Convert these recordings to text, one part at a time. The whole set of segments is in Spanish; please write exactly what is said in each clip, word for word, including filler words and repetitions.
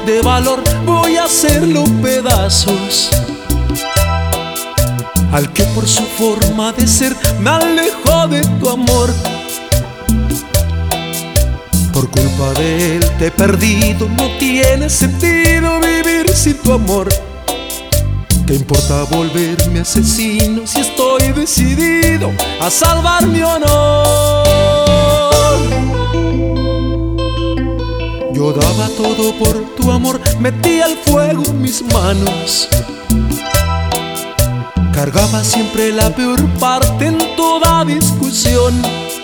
de valor voy a hacerlo pedazos. Al que por su forma de ser me alejó de tu amor. Por culpa de él te he perdido, no tiene sentido vivir sin tu amor. ¿Qué importa volverme asesino si estoy decidido a salvar mi honor? Yo daba todo por tu amor, metí al fuego mis manos. Cargaba siempre la peor parte en toda discusión.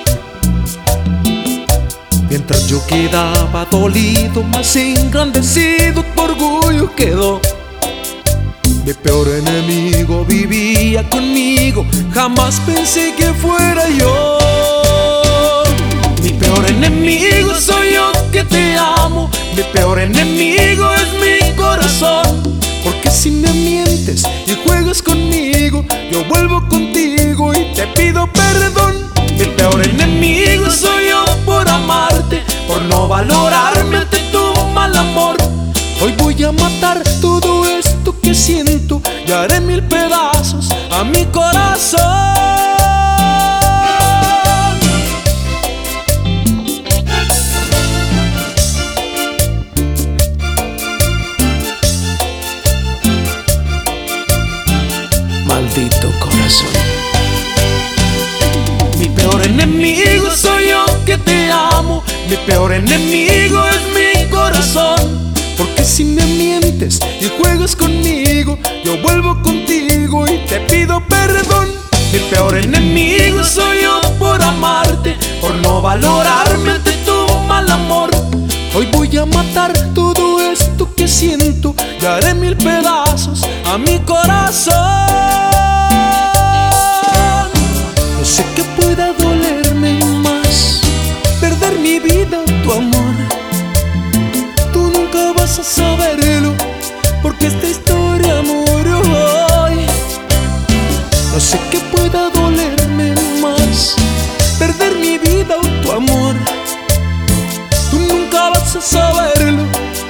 Mientras yo quedaba dolido, más engrandecido tu orgullo quedó. Mi peor enemigo vivía conmigo, jamás pensé que fuera yo. Mi peor enemigo soy yo que te amo. Mi peor enemigo es mi corazón. Porque si me mientes y juegas conmigo, yo vuelvo contigo y te pido perdón. Mi peor enemigo soy yo por amarte, por no valorarme ante tu mal amor. Hoy voy a matar todo esto que siento y haré mil pedazos a mi corazón. Maldito corazón. Mi peor enemigo soy yo que te amo. Mi peor enemigo es mi corazón. Porque si me mientes y juegas conmigo, yo vuelvo contigo y te pido perdón. Mi peor enemigo soy yo por amarte, por no valorarme ante tu mal amor. Hoy voy a matar todo esto que siento y haré mil pedazos a mi corazón. No sé qué pueda dolerme más, perder mi vida o tu amor. Tú nunca vas a saberlo, porque esta historia murió hoy. No sé qué pueda dolerme más, perder mi vida o tu amor. Tú nunca vas a saberlo,